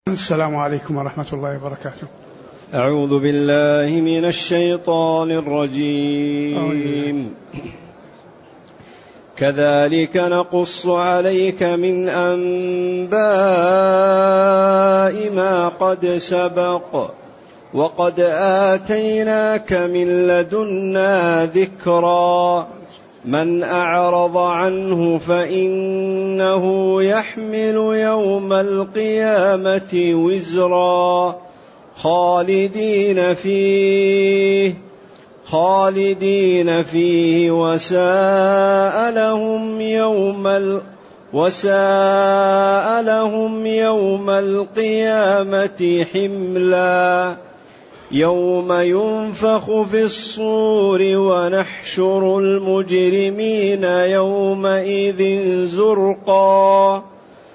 السلام عليكم ورحمة الله وبركاته. أعوذ بالله من الشيطان الرجيم. كذلك نقص عليك من أنباء ما قد سبق وقد آتيناك من لدنا ذكرا من أعرض عنه فإنه يحمل يوم القيامة وزرا خالدين فيه وساء لهم يوم القيامة حملا يوم ينفخ في الصور ونحشر المجرمين يومئذ زرقا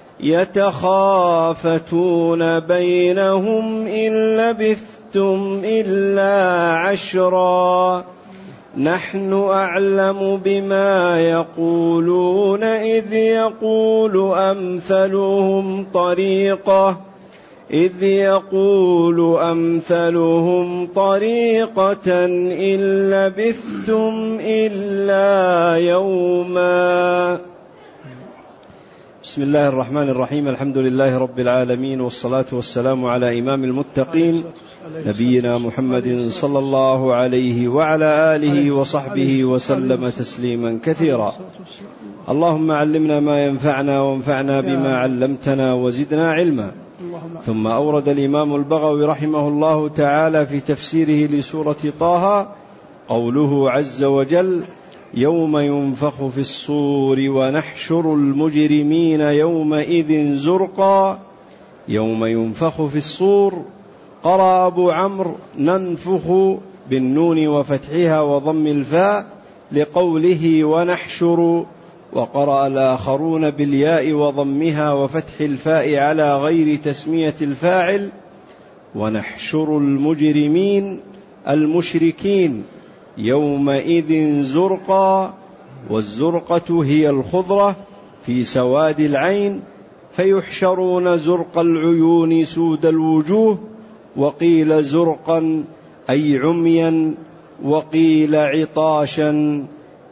يتخافتون بينهم إن لبثتم إلا عشرا نحن أعلم بما يقولون إذ يقول أمثلهم طريقة إن لبثتم إلا يوما. بسم الله الرحمن الرحيم. الحمد لله رب العالمين، والصلاة والسلام على إمام المتقين نبينا محمد صلى الله عليه وعلى آله وصحبه وسلم تسليما كثيرا. اللهم علمنا ما ينفعنا وانفعنا بما علمتنا وزدنا علما. ثم أورد الإمام البغوي رحمه الله تعالى في تفسيره لسورة طه قوله عز وجل يوم ينفخ في الصور ونحشر المجرمين يومئذ زرقا. يوم ينفخ في الصور قرأ أبو عمرو ننفخ بالنون وفتحها وضم الفاء لقوله ونحشر، وقرأ الآخرون بالياء وضمها وفتح الفاء على غير تسمية الفاعل ونحشر المجرمين المشركين يومئذ زرقا. والزرقة هي الخضرة في سواد العين، فيحشرون زرق العيون سود الوجوه، وقيل زرقا أي عميا، وقيل عطاشا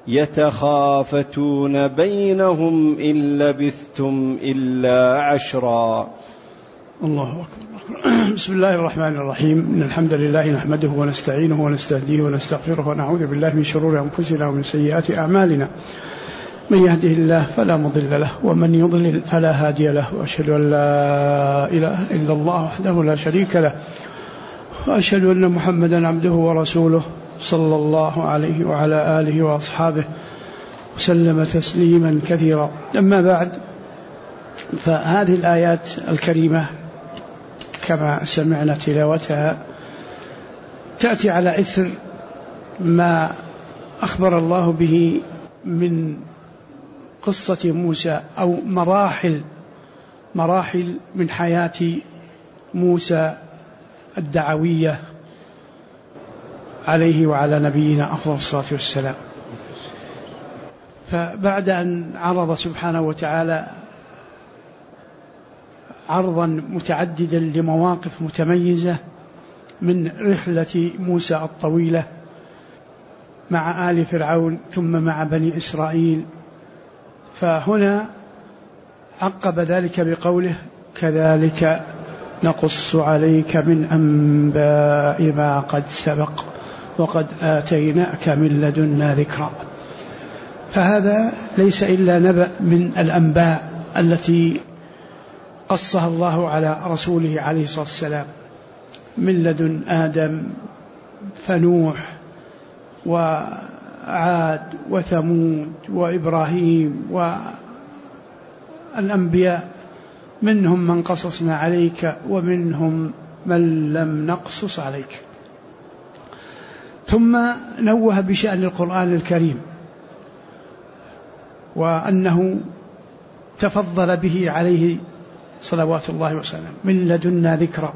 يتخافتون بينهم إن لبثتم إلا عشرا. الله أكبر. بسم الله الرحمن الرحيم. إن الحمد لله نحمده ونستعينه ونستهديه ونستغفره ونعوذ بالله من شرور أنفسنا ومن سيئات أعمالنا. من يهده الله فلا مضل له ومن يضلل فلا هادي له، وأشهد أن لا إله إلا الله وحده لا شريك له، وأشهد أن محمدا عبده ورسوله صلى الله عليه وعلى آله وأصحابه وسلم تسليما كثيرا. أما بعد، فهذه الآيات الكريمة كما سمعنا تلاوتها تأتي على إثر ما أخبر الله به من قصة موسى أو مراحل من حياة موسى الدعوية عليه وعلى نبينا أفضل الصلاة والسلام. فبعد أن عرض سبحانه وتعالى عرضا متعددا لمواقف متميزة من رحلة موسى الطويلة مع آل فرعون ثم مع بني إسرائيل، فهنا عقب ذلك بقوله كذلك نقص عليك من أنباء ما قد سبق وقد آتيناك من لدنا ذكرا. فهذا ليس إلا نبأ من الأنباء التي قصها الله على رسوله عليه الصلاة والسلام، من لدن آدم فنوح وعاد وثمود وإبراهيم والأنبياء، منهم من قصصنا عليك ومنهم من لم نقصص عليك. ثم نوه بشأن القرآن الكريم وأنه تفضل به عليه صلوات الله وسلم من لدنا ذكرى،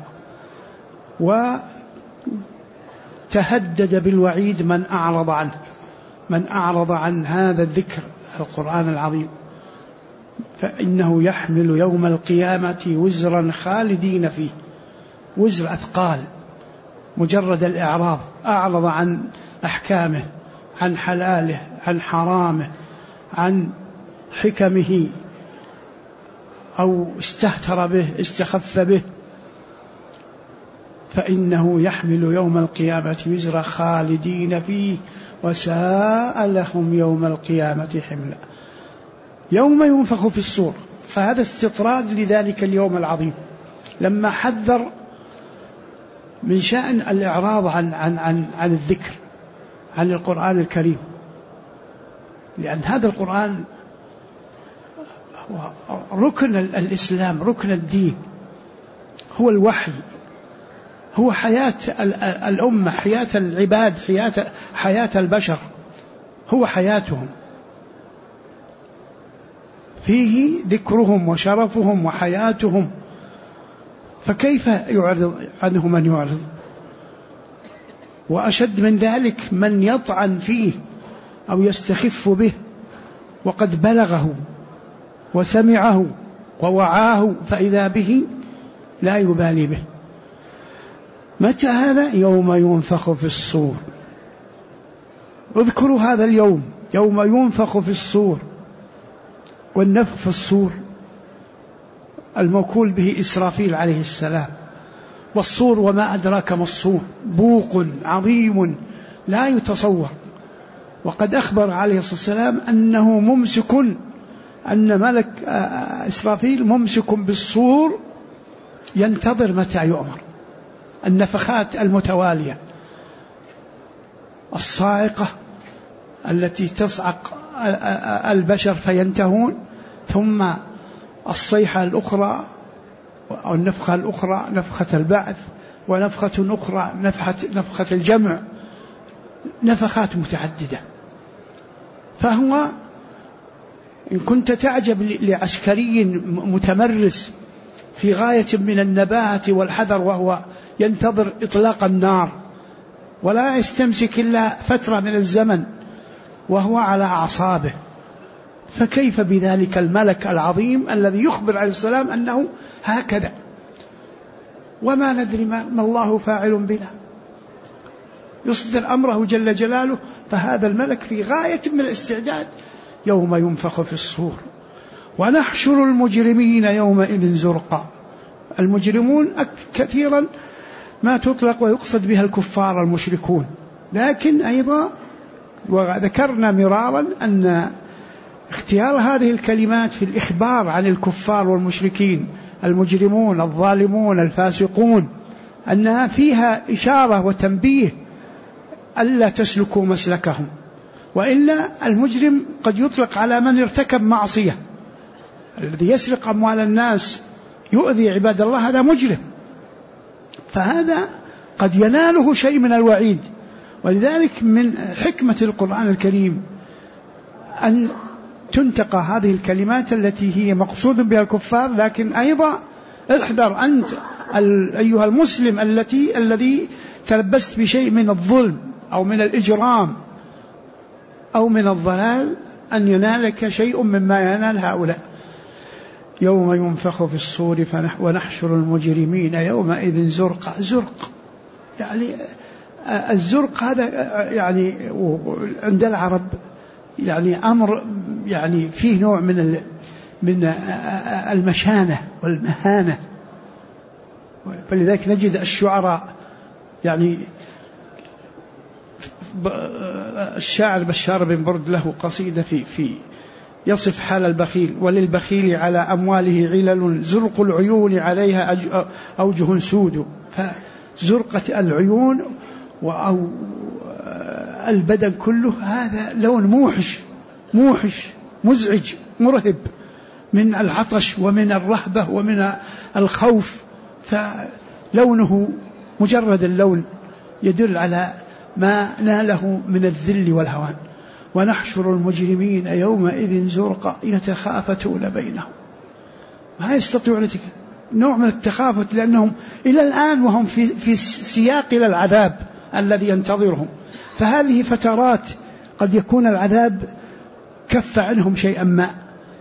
وتهدد بالوعيد من أعرض عن هذا الذكر القرآن العظيم فإنه يحمل يوم القيامة وزرا خالدين فيه، وزر أثقال، مجرد الإعراض، أعرض عن أحكامه، عن حلاله، عن حرامه، عن حكمه، أو استهتر به، استخف به، فإنه يحمل يوم القيامة وزر خالدين فيه وساء لهم يوم القيامة حملا. يوم ينفخ في الصور، فهذا استطراد لذلك اليوم العظيم، لما حذر من شأن الإعراض عن الذكر، عن القرآن الكريم، لأن هذا القرآن هو ركن الإسلام، ركن الدين، هو الوحي، هو حياة الأمة، حياة العباد، حياة البشر، هو حياتهم، فيه ذكرهم وشرفهم وحياتهم، فكيف يعرض عنه من يعرض؟ وأشد من ذلك من يطعن فيه أو يستخف به وقد بلغه وسمعه ووعاه، فإذا به لا يبالي به. متى هذا؟ يوم ينفخ في الصور. اذكروا هذا اليوم، يوم ينفخ في الصور. والنفخ في الصور الموكول به إسرافيل عليه السلام. والصور وما أدراك ما الصور، بوق عظيم لا يتصور. وقد أخبر عليه الصلاة والسلام أنه ممسك، أن ملك إسرافيل ممسك بالصور ينتظر متى يؤمر. النفخات المتوالية الصاعقة التي تصعق البشر فينتهون، ثم الصيحة الأخرى أو النفخة الأخرى نفخة البعث، ونفخة أخرى نفخة الجمع، نفخات متعددة. فهو إن كنت تعجب لعسكري متمرس في غاية من النباهة والحذر وهو ينتظر إطلاق النار ولا يستمسك إلا فترة من الزمن وهو على أعصابه، فكيف بذلك الملك العظيم الذي يخبر عليه السلام أنه هكذا، وما ندري ما الله فاعل بنا، يصدر أمره جل جلاله. فهذا الملك في غاية من الاستعداد. يوم ينفخ في الصور ونحشر المجرمين يومئذ زرقا. المجرمون كثيرا ما تطلق ويقصد بها الكفار المشركون، لكن أيضا وذكرنا مرارا أن اختيار هذه الكلمات في الإخبار عن الكفار والمشركين المجرمون الظالمون الفاسقون أنها فيها إشارة وتنبيه ألا تسلكوا مسلكهم، وإلا المجرم قد يطلق على من ارتكب معصية. الذي يسرق أموال الناس يؤذي عباد الله هذا مجرم، فهذا قد يناله شيء من الوعيد. ولذلك من حكمة القرآن الكريم أن تنتقى هذه الكلمات التي هي مقصود بها الكفار، لكن أيضا احذر أنت أيها المسلم الذي تلبست بشيء من الظلم أو من الإجرام أو من الضلال أن ينالك شيء مما ينال هؤلاء. يوم ينفخ في الصور ونحشر المجرمين يومئذ زرقا. زرق يعني الزرق هذا يعني عند العرب يعني أمر يعني فيه نوع من المشانة والمهانة. فلذلك نجد الشعراء يعني الشاعر بشار بن برد له قصيدة في يصف حال البخيل: وللبخيل على أمواله علل زرق العيون عليها أوجه سود. فزرقة العيون أو البدن كله هذا لون موحش مزعج مرهب من العطش ومن الرهبة ومن الخوف، فلونه مجرد اللون يدل على ما ناله من الذل والهوان. ونحشر المجرمين يومئذ زرقا يتخافتون بينهم. ما يستطيعون نوع من التخافت لأنهم إلى الآن وهم في سياق إلى العذاب الذي ينتظرهم. فهذه فترات قد يكون العذاب كف عنهم شيئا ما،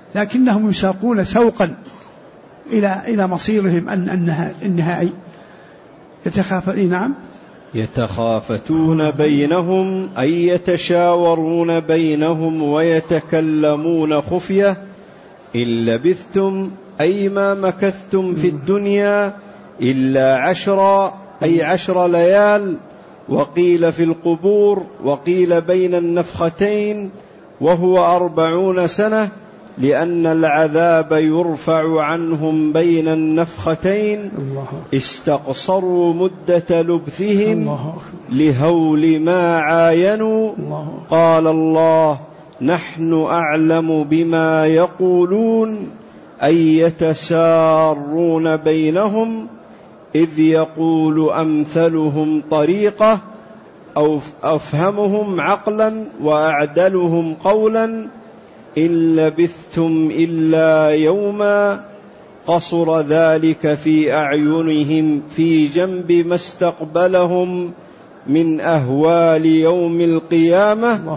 لكنهم يساقون سوقا إلى مصيرهم النهائي. نعم. يتخافتون بينهم أي يتشاورون بينهم ويتكلمون خفية. إن لبثتم أي ما مكثتم في الدنيا إلا 10 أي 10 ليال. وقيل في القبور، وقيل بين النفختين، وهو 40 سنة، لأن العذاب يرفع عنهم بين النفختين. استقصروا مدة لبثهم لهول ما عاينوا. قال الله: نحن أعلم بما يقولون، أي يتسارون بينهم، إذ يقول أمثلهم طريقة أو أفهمهم عقلا وأعدلهم قولا. إن لبثتم إلا يوما. قصر ذلك في أعينهم في جنب ما استقبلهم من أهوال يوم القيامة.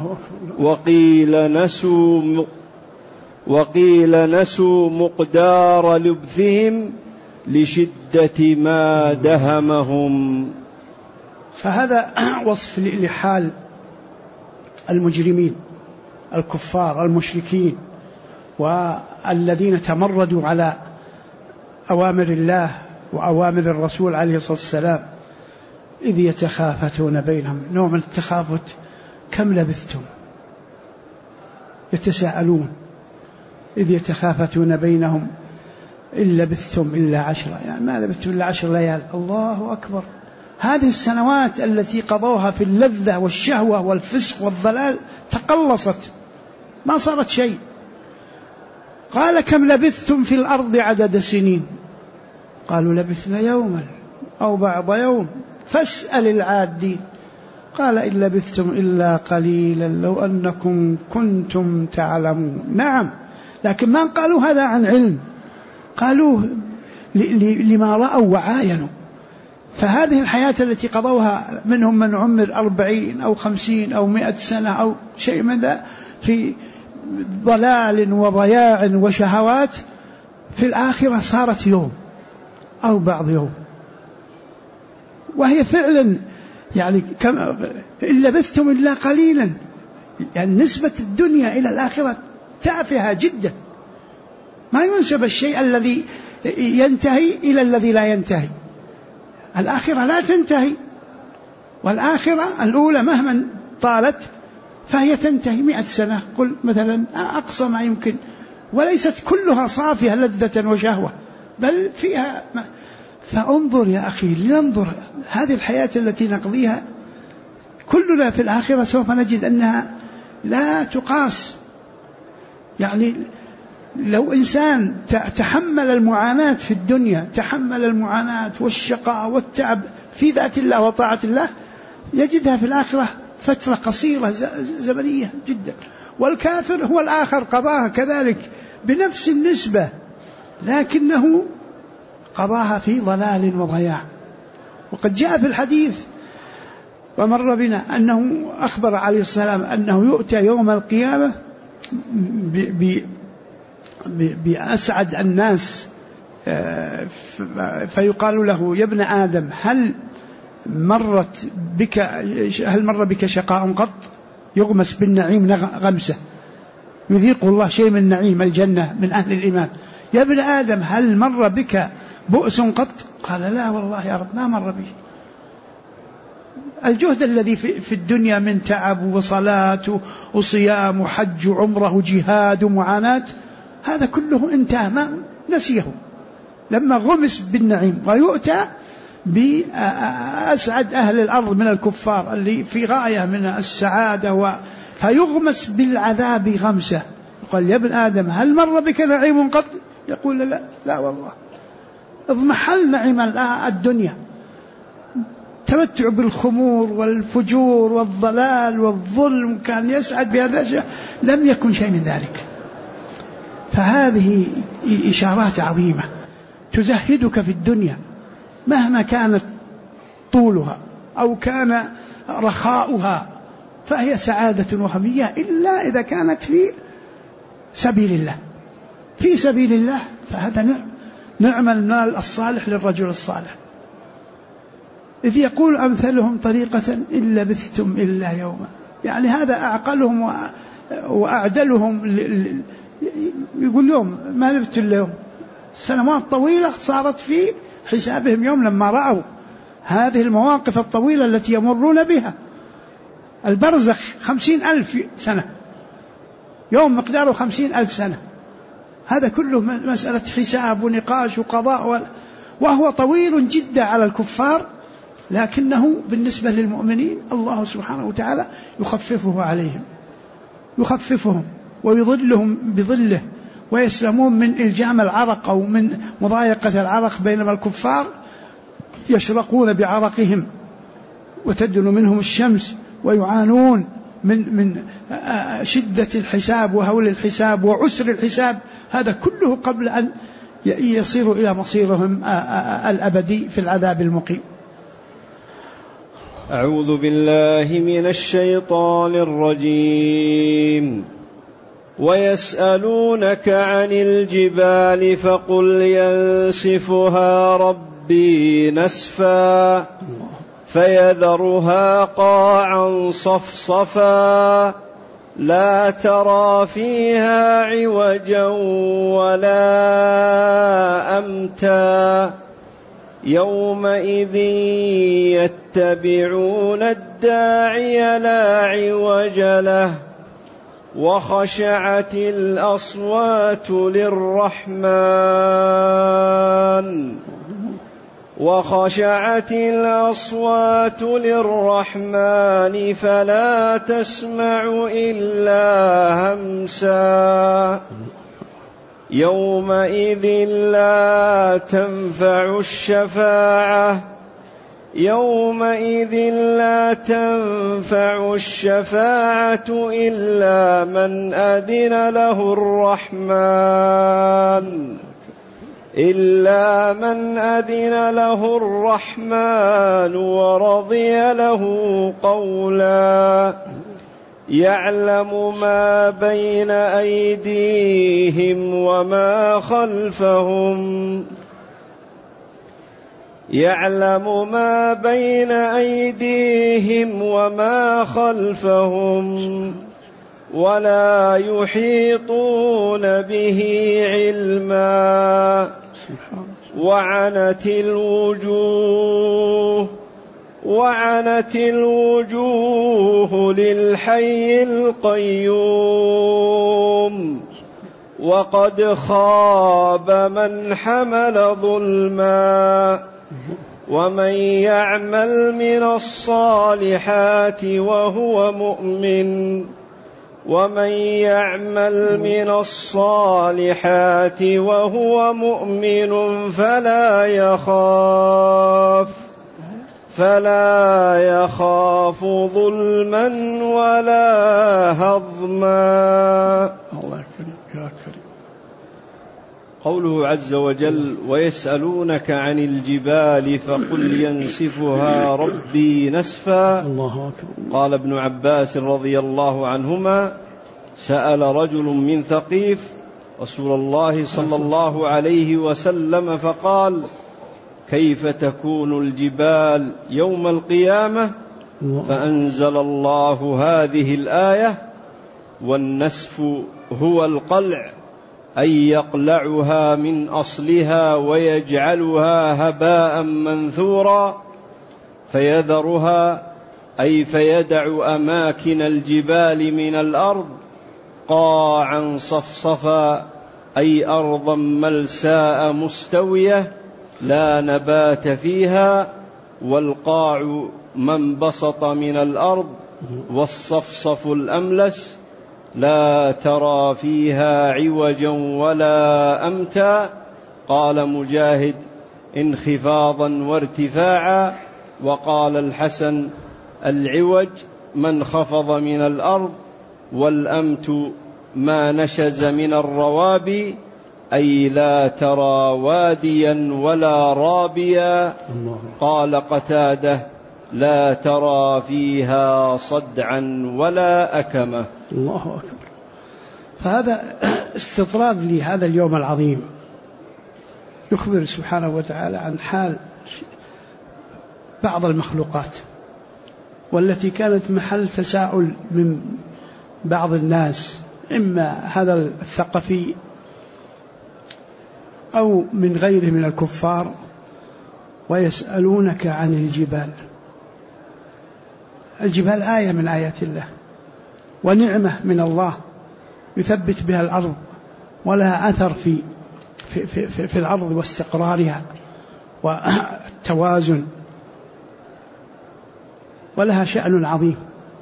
وقيل نسوا مقدار لبثهم لشدة ما دهمهم. فهذا وصف لحال المجرمين الكفار المشركين والذين تمردوا على أوامر الله وأوامر الرسول عليه الصلاة والسلام. إذ يتخافتون بينهم، نوع من التخافت، كم لبثتم، يتساءلون. إذ يتخافتون بينهم إن لبثتم إلا 10، يعني ما لبثتم إلا 10 ليال. الله أكبر. هذه السنوات التي قضوها في اللذة والشهوة والفسق والضلال تقلصت، ما صارت شيء. قال: كم لبثتم في الأرض عدد سنين؟ قالوا: لبثنا يوما أو بعض يوم فاسأل العادين. قال: إن لبثتم إلا قليلا لو أنكم كنتم تعلمون. نعم، لكن ما قالوا هذا عن علم، قالوا لما رأوا وعاينوا. فهذه الحياة التي قضوها، منهم من عمر 40 أو 50 أو 100 سنة أو شيء من ذا في ضلال وضياع وشهوات، في الآخرة صارت يوم أو بعض يوم. وهي فعلا يعني إن لبثتم إلا قليلا، يعني نسبة الدنيا إلى الآخرة تافهة جدا. ما ينسب الشيء الذي ينتهي إلى الذي لا ينتهي. الآخرة لا تنتهي، والآخرة الأولى مهما طالت فهي تنتهي 100 سنة قل مثلا، أقصى ما يمكن، وليست كلها صافية لذة وشهوة، بل فيها فانظر يا أخي، لننظر هذه الحياة التي نقضيها كلنا في الآخرة سوف نجد أنها لا تقاس. يعني لو إنسان تحمل المعاناة في الدنيا، تحمل المعاناة والشقاء والتعب في ذات الله وطاعة الله، يجدها في الآخرة فترة قصيرة زمنية جدا. والكافر هو الآخر قضاها كذلك بنفس النسبة، لكنه قضاها في ضلال وضياع. وقد جاء في الحديث ومر بنا أنه أخبر عليه السلام أنه يؤتى يوم القيامة بأسعد الناس، فيقال له: يا ابن آدم هل مر بك شقاء قط؟ يغمس بالنعيم غمسة، يذيق الله شيء من نعيم الجنة من أهل الإيمان. يا ابن آدم هل مر بك بؤس قط؟ قال: لا والله يا رب ما مر بي. الجهد الذي في الدنيا من تعب وصلاة وصيام وحج وعمره وجهاد ومعاناة، هذا كله انتهى، ما نسيه لما غمس بالنعيم. ويؤتى بأسعد أهل الأرض من الكفار اللي في غاية من السعادة، فيغمس بالعذاب غمسة. قال: يا ابن آدم هل مر بك نعيم قط؟ يقول: لا والله. اضمحل نعيم الدنيا، تمتع بالخمور والفجور والضلال والظلم، كان يسعد بهذا الشيء، لم يكن شيء من ذلك. فهذه إشارات عظيمة تزهدك في الدنيا مهما كانت طولها أو كان رخاؤها، فهي سعادة وهمية إلا إذا كانت في سبيل الله. في سبيل الله فهذا نعم المال الصالح للرجل الصالح. إذ يقول أمثلهم طريقة إن لبثتم إلا يوما، يعني هذا أعقلهم وأعدلهم. يقول يوم ما لبثت إلا يوم، سنوات طويلة صارت في حسابهم يوم لما رأوا هذه المواقف الطويلة التي يمرون بها. البرزخ 50,000 سنة، يوم مقداره 50,000 سنة، هذا كله مسألة حساب ونقاش وقضاء، وهو طويل جدا على الكفار، لكنه بالنسبة للمؤمنين الله سبحانه وتعالى يخففه عليهم، يخففهم ويظلهم بظله، ويسلمون من إلجام العرق أو من مضايقة العرق، بينما الكفار يشرقون بعرقهم وتدن منهم الشمس ويعانون من شدة الحساب وهول الحساب وعسر الحساب، هذا كله قبل أن يصيروا إلى مصيرهم الأبدي في العذاب المقيم. أعوذ بالله من الشيطان الرجيم. ويسألونك عن الجبال فقل ينسفها ربي نسفا فيذرها قاعا صفصفا لا ترى فيها عوجا ولا أمتا يومئذ يتبعون الداعي لا عوج له وخشعت الأصوات للرحمن فلا تسمع إلا همسا يومئذ لا تنفع الشفاعة إلا من أذن له الرحمن ورضي له قولا يعلم ما بين أيديهم وما خلفهم ولا يحيطون به علما وعنت الوجوه للحي القيوم وقد خاب من حمل ظلما ومن يعمل من الصالحات وهو مؤمن فلا يخاف ظلما ولا هضما. الله يا كريم. قوله عز وجل ويسألونك عن الجبال فقل ينسفها ربي نسفا. الله أكبر. قال ابن عباس رضي الله عنهما سأل رجل من ثقيف رسول الله صلى الله عليه وسلم فقال كيف تكون الجبال يوم القيامة؟ فأنزل الله هذه الآية والنسف هو القلع أي يقلعها من أصلها ويجعلها هباء منثورا فيذرها أي فيدع أماكن الجبال من الأرض قاعا صفصفا أي أرضا ملساء مستوية لا نبات فيها، والقاع ما انبسط من الأرض، والصفصف الأملس لا ترى فيها عوجا ولا أمتا. قال مجاهد انخفاضا وارتفاعا. وقال الحسن العوج ما انخفض من الأرض، والأمت ما نشز من الروابي أي لا ترى واديا ولا رابيا. قال قتادة لا ترى فيها صدعا ولا أكمة. الله أكبر. فهذا استطراد لهذا اليوم العظيم، يخبر سبحانه وتعالى عن حال بعض المخلوقات والتي كانت محل تساؤل من بعض الناس، إما هذا الثقفي أو من غيره من الكفار، ويسألونك عن الجبال. الجبال آية من آيات الله ونعمة من الله يثبت بها الأرض ولها أثر في الأرض واستقرارها والتوازن، ولها شأن عظيم،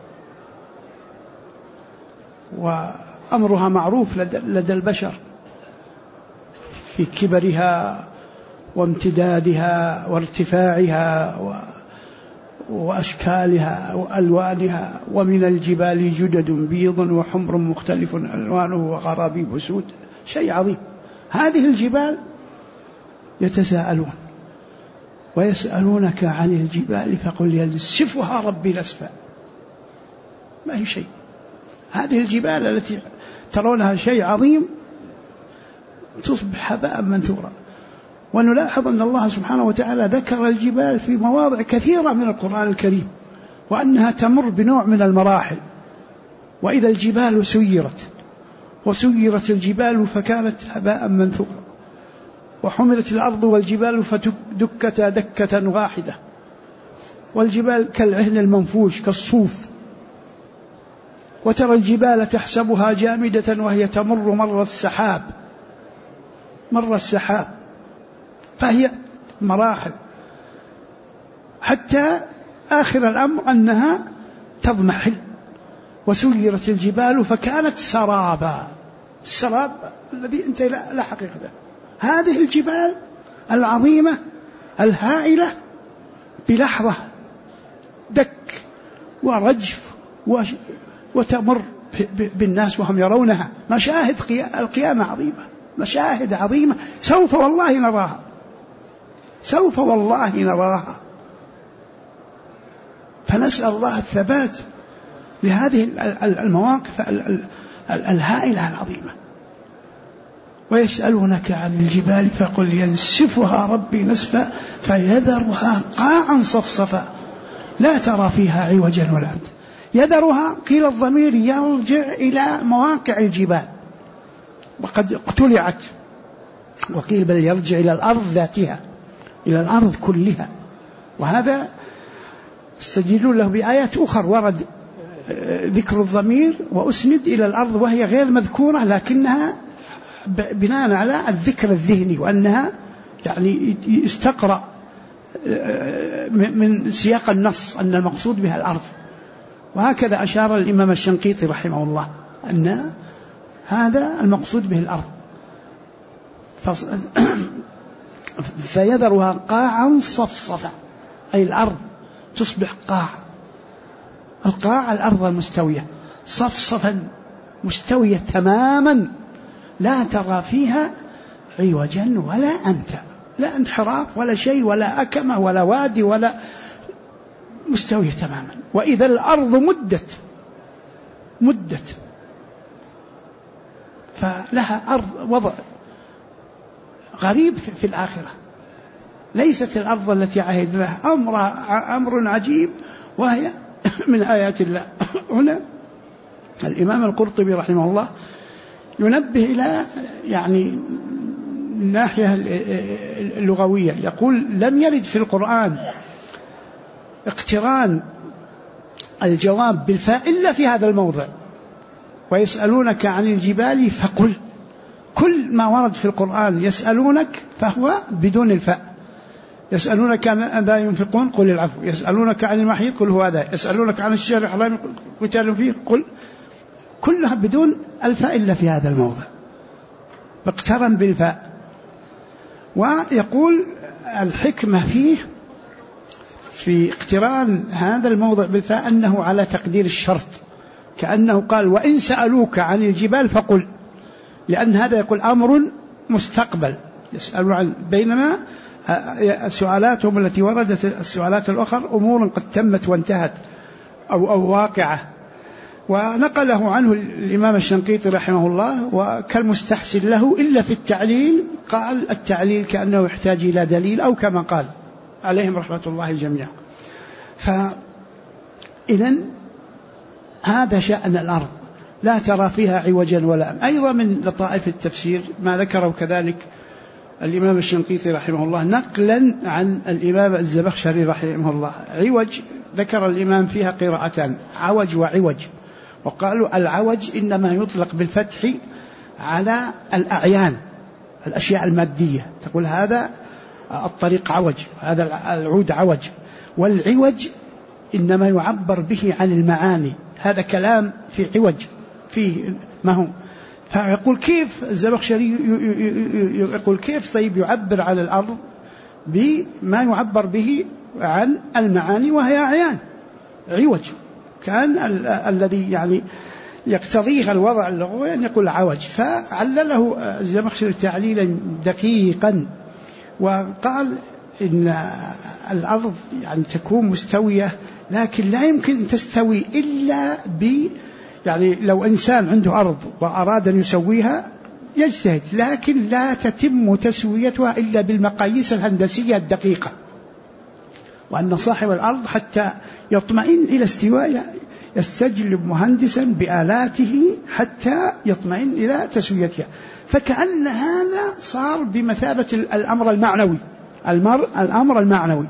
وأمرها معروف لدى البشر في كبرها وامتدادها وارتفاعها وأشكالها وألوانها. ومن الجبال جدد بيض وحمر مختلف ألوانه وغرابيب سود. شيء عظيم. هذه الجبال يتساءلون ويسألونك عن الجبال فقل ينسفها ربي نسفا. ما هي شيء. هذه الجبال التي ترونها شيء عظيم تصبح هباء منثورا. ونلاحظ أن الله سبحانه وتعالى ذكر الجبال في مواضع كثيرة من القرآن الكريم، وأنها تمر بنوع من المراحل. وإذا الجبال سيرت وسيرت الجبال فكانت هباء منثورا، وحملت الأرض والجبال فدكتا دكة واحدة. والجبال كالعهن المنفوش كالصوف. وترى الجبال تحسبها جامدة وهي تمر مر السحاب، فهي مراحل حتى آخر الأمر أنها تضمحل. وسيرت الجبال فكانت سرابا. السراب الذي انت لا حقيقة له. هذه الجبال العظيمة الهائلة بلحظة دك ورجف وتمر بالناس وهم يرونها. مشاهد القيامة عظيمة، مشاهد عظيمة سوف والله نراها. فنسأل الله الثبات لهذه المواقف الهائلة العظيمة. ويسألونك عن الجبال فقل ينسفها ربي نسفا فيذرها قاعا صفصفا لا ترى فيها عوجا ولا أمتا. يذرها قيل الضمير يرجع إلى مواقع الجبال وقد اقتلعت، وقيل بل يرجع إلى الأرض ذاتها، إلى الأرض كلها. وهذا استدلوا له بآيات أخرى ورد ذكر الضمير وأسند إلى الأرض وهي غير مذكورة، لكنها بناء على الذكر الذهني، وأنها يعني استقرأ من سياق النص أن المقصود بها الأرض. وهكذا أشار الإمام الشنقيطي رحمه الله أن هذا المقصود به الأرض. فيذرها قاعا صفصفا، أي الأرض تصبح قاع. القاع الأرض المستوية، صفصفا مستوية تماما لا ترى فيها عوجا ولا أمتا، لا انحراف ولا شيء ولا أكمة ولا وادي ولا، مستوية تماما. وإذا الأرض مدت فلها أرض وضع غريب في الآخرة، ليست الأرض التي عهدناها. أمر عجيب، وهي من آيات الله. هنا الإمام القرطبي رحمه الله ينبه إلى يعني الناحية اللغوية. يقول لم يرد في القرآن اقتران الجواب بالفاء إلا في هذا الموضع. ويسألونك عن الجبال فقل. كل ما ورد في القرآن يسألونك فهو بدون الفاء. يسألونك ماذا ينفقون قل العفو، يسألونك عن المحيط قل هو هذا، يسألونك عن الشهر الحرام قتال فيه قل، كلها بدون الفاء إلا في هذا الموضع، اقترن بالفاء. ويقول الحكمة فيه في اقتران هذا الموضع بالفاء أنه على تقدير الشرط، كأنه قال وإن سألوك عن الجبال فقل، لأن هذا يقول أمر مستقبل يسألون عن، بينما سؤالاتهم التي وردت السؤالات الأخرى أمور قد تمت وانتهت أو واقعة. ونقله عنه الإمام الشنقيطي رحمه الله وكالمستحسن له، إلا في التعليل قال التعليل كأنه يحتاج إلى دليل أو كما قال عليهم رحمة الله جميعا. فإذن هذا شأن الأرض، لا ترى فيها عوجا ولا. أيضا من لطائف التفسير ما ذكره كذلك الإمام الشنقيطي رحمه الله نقلا عن الإمام الزمخشري رحمه الله. عوج ذكر الإمام فيها قراءتان، عوج وعوج، وقالوا العوج إنما يطلق بالفتح على الأعيان، الأشياء المادية، تقول هذا الطريق عوج، هذا العود عوج. والعوج إنما يعبر به عن المعاني، هذا كلام في عوج فيه ما هو. فيقول كيف الزمخشري يقول كيف طيب يعبر عن الأرض بما يعبر به عن المعاني وهي أعيان، عوج كان الذي يعني يقتضيه الوضع اللغوي أن يقول عوج. فعلله الزمخشري تعليلا دقيقا وقال إن الأرض يعني تكون مستوية، لكن لا يمكن أن تستوي إلا يعني لو إنسان عنده أرض وأراد أن يسويها يجتهد، لكن لا تتم تسويتها إلا بالمقاييس الهندسية الدقيقة، وأن صاحب الأرض حتى يطمئن إلى استوائها يستجلب مهندسا بآلاته حتى يطمئن إلى تسويتها. فكأن هذا صار بمثابة الأمر المعنوي، الأمر المعنوي،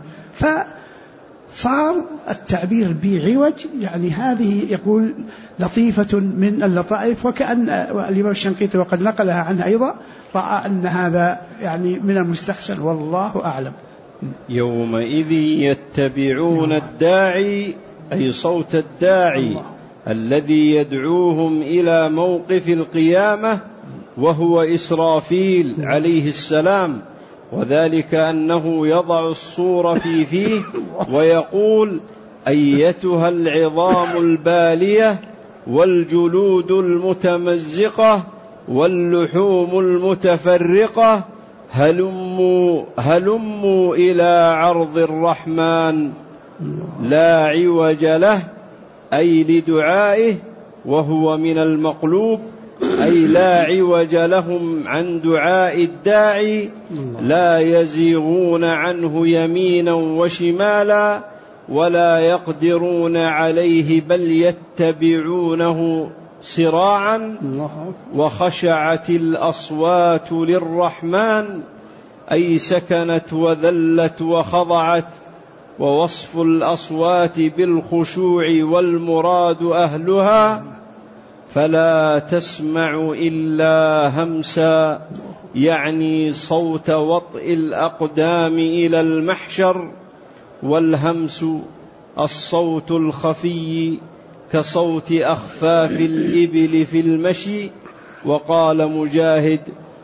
فصار التعبير بعوج يعني هذه يقول لطيفة من اللطائف. وكأن الإمام الشنقيطي وقد نقلها عنه أيضا رأى أن هذا يعني من المستحسن، والله أعلم. يومئذ يتبعون الداعي أي صوت الداعي الذي يدعوهم إلى موقف القيامة، وهو إسرافيل عليه السلام، وذلك أنه يضع الصور في فيه ويقول أيتها العظام البالية والجلود المتمزقة واللحوم المتفرقة هلموا إلى عرض الرحمن لا عوج له، أي لدعائه، وهو من المقلوب، أي لا عوج لهم عن دعاء الداعي، لا يزيغون عنه يمينا وشمالا ولا يقدرون عليه بل يتبعونه صراعا. وخشعت الأصوات للرحمن أي سكنت وذلت وخضعت، ووصف الأصوات بالخشوع والمراد أهلها، فلا تسمع إلا همسا، يعني صوت وطئ الأقدام إلى المحشر. والهمس الصوت الخفي كصوت أخفاف الإبل في المشي. وقال مجاهد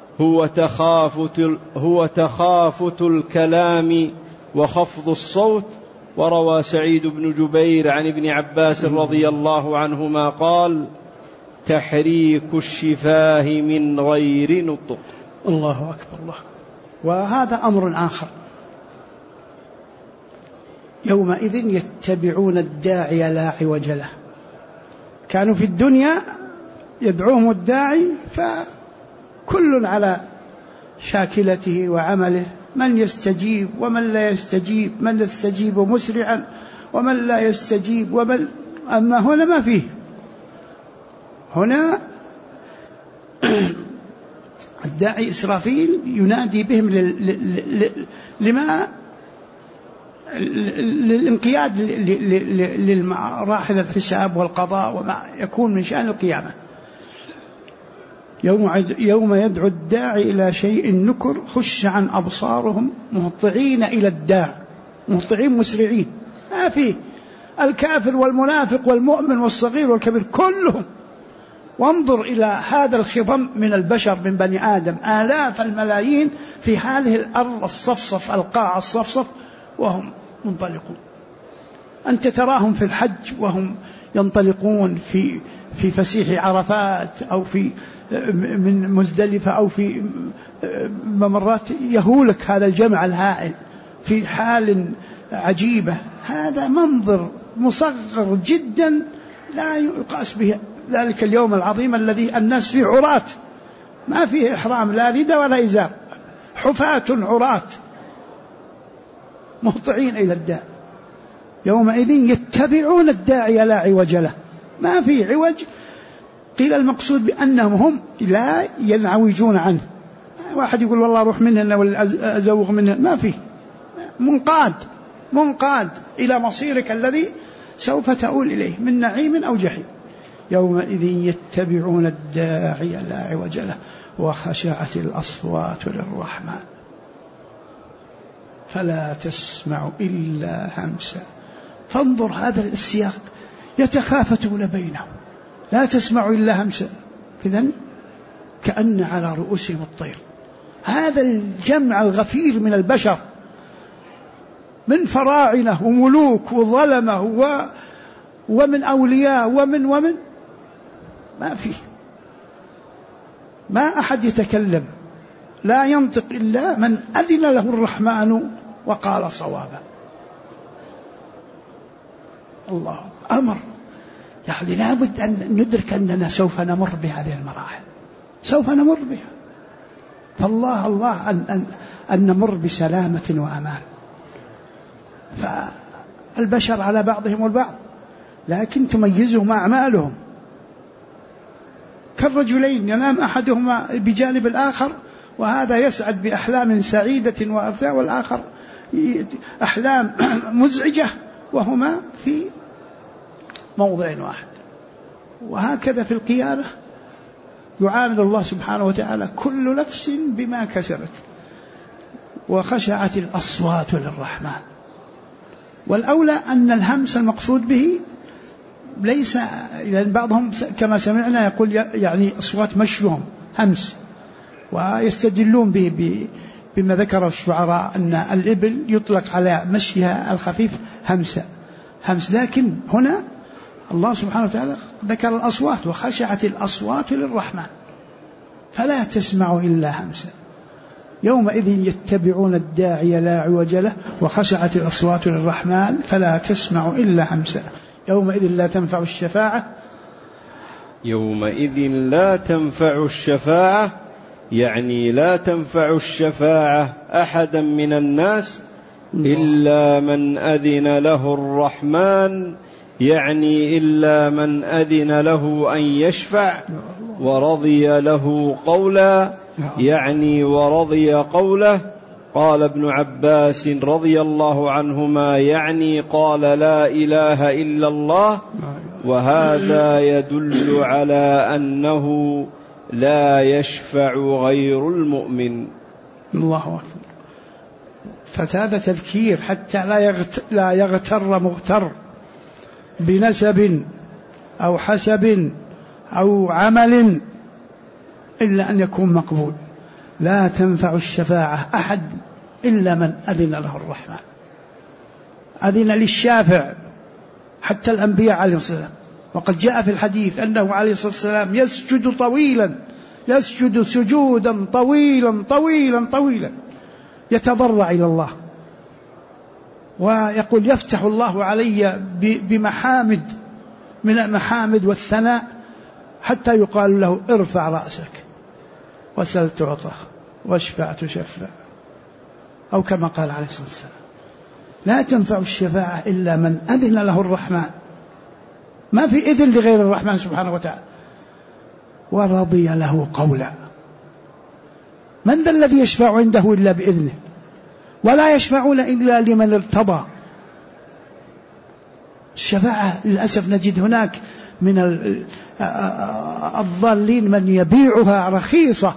هو تخافت الكلام وخفض الصوت. وروى سعيد بن جبير عن ابن عباس رضي الله عنهما قال تحريك الشفاه من غير نطق. الله أكبر الله. وهذا أمر آخر، يومئذ يتبعون الداعي لا عوج له. كانوا في الدنيا يدعوهم الداعي فكل على شاكلته وعمله، من يستجيب ومن لا يستجيب، من يستجيب مسرعا ومن لا يستجيب، أما هنا ما فيه. هنا الداعي إسرافيل ينادي بهم للانقياد للمراحل الحساب والقضاء وما يكون من شأن القيامة. يوم يدعو الداعي إلى شيء نكر خش عن أبصارهم مهطعين إلى الداع، مهطعين مسرعين، ما فيه الكافر والمنافق والمؤمن والصغير والكبير كلهم. وانظر إلى هذا الخضم من البشر من بني آدم، آلاف الملايين في هذه الأرض الصفصف، القاع الصفصف، وهم منطلقون. أنت تراهم في الحج وهم ينطلقون في فسيح عرفات أو في من مزدلفة أو في ممرات، يهولك هذا الجمع الهائل في حال عجيبة. هذا منظر مصغر جدا لا يقاس به ذلك اليوم العظيم الذي الناس فيه عراة، ما فيه إحرام لا ردى ولا إزار، حفاة عراة مهطعين إلى الداع. يومئذ يتبعون الداعي لا عوج له، ما فيه عوج. قيل المقصود بأنهم هم لا ينعوجون عنه. واحد يقول والله روح منهن ولا أزوغ منهن، ما فيه، منقاد إلى مصيرك الذي سوف تؤول إليه من نعيم أو جحيم. يومئذ يتبعون الداعي لا عوج له وخشعت الأصوات للرحمن فلا تسمع إلا همسا. فانظر هذا السياق، يتخافتون بينهم لا تسمع إلا همسا، إذن كأن على رؤوسهم الطير. هذا الجمع الغفير من البشر من فراعنة وملوك وظلمة ومن أولياء ومن ما فيه، ما أحد يتكلم، لا ينطق إلا من أذن له الرحمن وقال صوابا. الله أمر، يعني لابد أن ندرك أننا سوف نمر بهذه المراحل، سوف نمر بها. فالله أن نمر بسلامة وأمان. فالبشر على بعضهم البعض، لكن تميزهم أعمالهم. كالرجلين ينام أحدهما بجانب الآخر، وهذا يسعد بأحلام سعيدة وأرثاء، والآخر أحلام مزعجة وهما في موضع واحد. وهكذا في القيامة يعامل الله سبحانه وتعالى كل نفس بما كسبت وخشعت الأصوات للرحمن. والأولى أن الهمس المقصود به ليس، لأن بعضهم كما سمعنا يقول يعني أصوات مشيهم همس، ويستدلون به بما ذكر الشعراء أن الإبل يطلق على مشيها الخفيف همس. لكن هنا الله سبحانه وتعالى ذكر الأصوات وخشعت الأصوات للرحمن فلا تسمع إلا همسا. يومئذ يتبعون الداعي لا عوج له وخشعت الأصوات للرحمن فلا تسمع إلا همسا. يومئذ لا تنفع الشفاعة، يومئذ لا تنفع الشفاعة يعني لا تنفع الشفاعة أحدا من الناس إلا من أذن له الرحمن، يعني إلا من أذن له أن يشفع ورضي له قولا، يعني ورضي قوله. قال ابن عباس رضي الله عنهما يعني قال لا إله إلا الله، وهذا يدل على أنه لا يشفع غير المؤمن. الله أكبر. فهذا تذكير حتى لا يغتر مغتر بنسب أو حسب أو عمل إلا أن يكون مقبول. لا تنفع الشفاعة أحد إلا من أذن له الرحمن. أذن للشافع حتى الأنبياء عليهم السلام. وقد جاء في الحديث أنه عليه الصلاة والسلام يسجد سجودا طويلا يتضرع إلى الله، ويقول يفتح الله علي بمحامد من المحامد والثناء حتى يقال له ارفع رأسك وسل تعطى واشفع تشفع، أو كما قال عليه الصلاة والسلام. لا تنفع الشفاعة إلا من أذن له الرحمن، ما في إذن لغير الرحمن سبحانه وتعالى، ورضي له قولا. من ذا الذي يشفع عنده إلا بإذنه، ولا يشفعون إلا لمن ارتضى. الشفاعة للأسف نجد هناك من الضالين من يبيعها رخيصة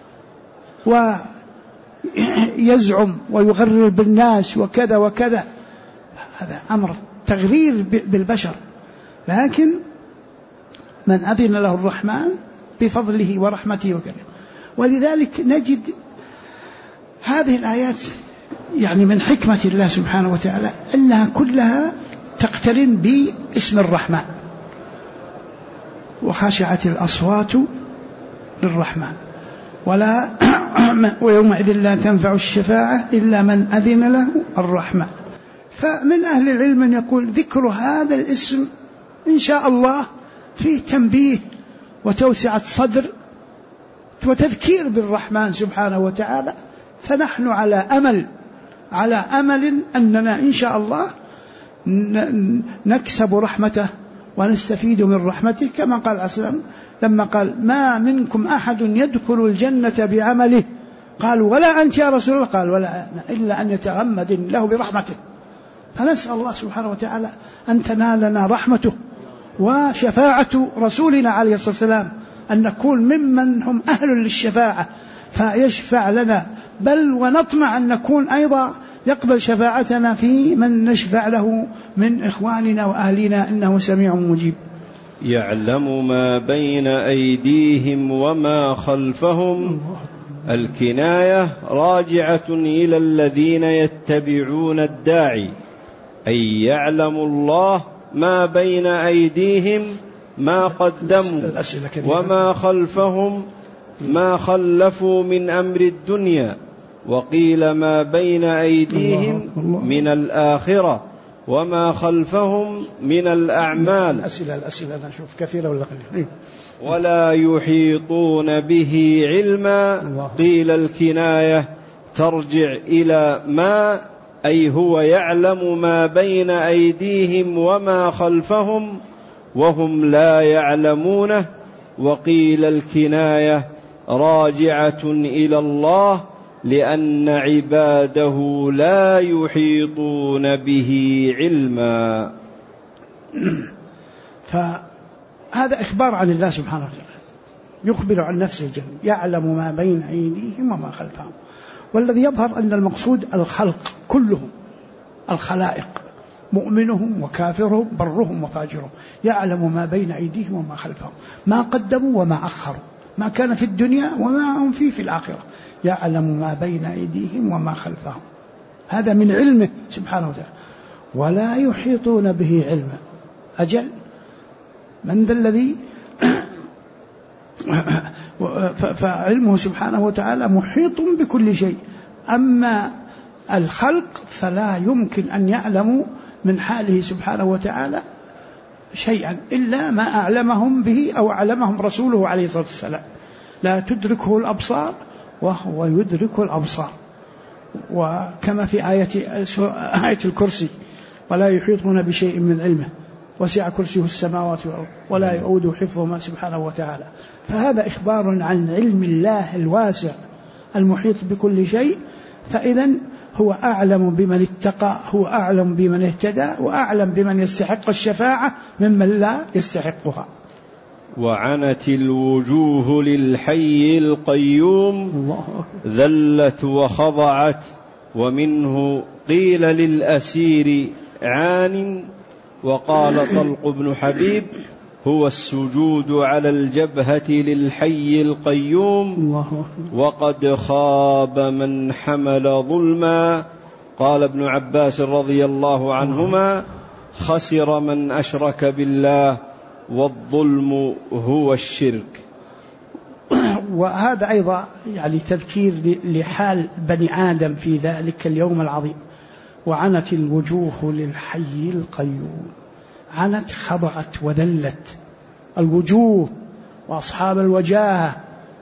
ويزعم ويغرر بالناس وكذا وكذا، هذا أمر تغرير بالبشر. لكن من أذن له الرحمن بفضله ورحمته وكذا. ولذلك نجد هذه الآيات يعني من حكمة الله سبحانه وتعالى أنها كلها تقترن باسم الرحمن. وخشعت الأصوات للرحمن ويومئذ لا تنفع الشفاعة إلا من أذن له الرحمن. فمن أهل العلم يقول ذكر هذا الاسم إن شاء الله فيه تنبيه وتوسعة صدر وتذكير بالرحمن سبحانه وتعالى، فنحن على أمل أننا إن شاء الله نكسب رحمته ونستفيد من رحمته، كما قال عليه السلام لما قال ما منكم أحد يدخل الجنة بعمله، قالوا ولا أنت يا رسول الله، قال ولا أنا إلا أن يتغمد له برحمته. فنسأل الله سبحانه وتعالى أن تنالنا رحمته وشفاعة رسولنا عليه الصلاة والسلام، أن نكون ممن هم أهل للشفاعة فيشفع لنا، بل ونطمع أن نكون أيضا يقبل شفاعتنا في من نشفع له من إخواننا وأهلنا، إنه سميع مجيب. يعلم ما بين أيديهم وما خلفهم. الكناية راجعة إلى الذين يتبعون الداعي، أي يعلم الله ما بين أيديهم ما قدموا وما خلفهم ما خلفوا من أمر الدنيا، وقيل ما بين أيديهم من الآخرة وما خلفهم من الأعمال. الأسئلة أنا أشوف كثيرة ولا قليلة. ولا يحيطون به علما. قيل الكناية ترجع إلى ما، أي هو يعلم ما بين أيديهم وما خلفهم وهم لا يعلمونه. وقيل الكناية راجعة إلى الله لأن عباده لا يحيطون به علما. فهذا إخبار عن الله سبحانه وتعالى، يخبر عن نفسه جل يعلم ما بين أيديهم وما خلفهم. والذي يظهر أن المقصود الخلق كلهم، الخلائق، مؤمنهم وكافرهم، برهم وفاجرهم، يعلم ما بين أيديهم وما خلفهم، ما قدموا وما أخروا، ما كان في الدنيا وما هم فيه في الآخرة، يعلم ما بين أيديهم وما خلفهم. هذا من علمه سبحانه وتعالى. ولا يحيطون به علما. أجل من ذا الذي فعلمه سبحانه وتعالى محيط بكل شيء. أما الخلق فلا يمكن أن يعلموا من حاله سبحانه وتعالى شيئا إلا ما أعلمهم به أو أعلمهم رسوله عليه الصلاة والسلام. لا تدركه الأبصار وهو يدرك الأبصار. وكما في آية الكرسي ولا يحيطون بشيء من علمه وسع كرسيه السماوات والأرض ولا يؤوده حفظهما سبحانه وتعالى. فهذا إخبار عن علم الله الواسع المحيط بكل شيء. فإذن هو أعلم بمن اتقى، هو أعلم بمن اهتدى، وأعلم بمن يستحق الشفاعة ممن لا يستحقها. وعنت الوجوه للحي القيوم ذلت وخضعت. ومنه قيل للأسير عان. وقال طلق بن حبيب هو السجود على الجبهة للحي القيوم. وقد خاب من حمل ظلما. قال ابن عباس رضي الله عنهما خسر من أشرك بالله والظلم هو الشرك. وهذا أيضا يعني تذكير لحال بني آدم في ذلك اليوم العظيم. وعنت الوجوه للحي القيوم. عنت خضعت وذلت الوجوه وأصحاب الوجاهة،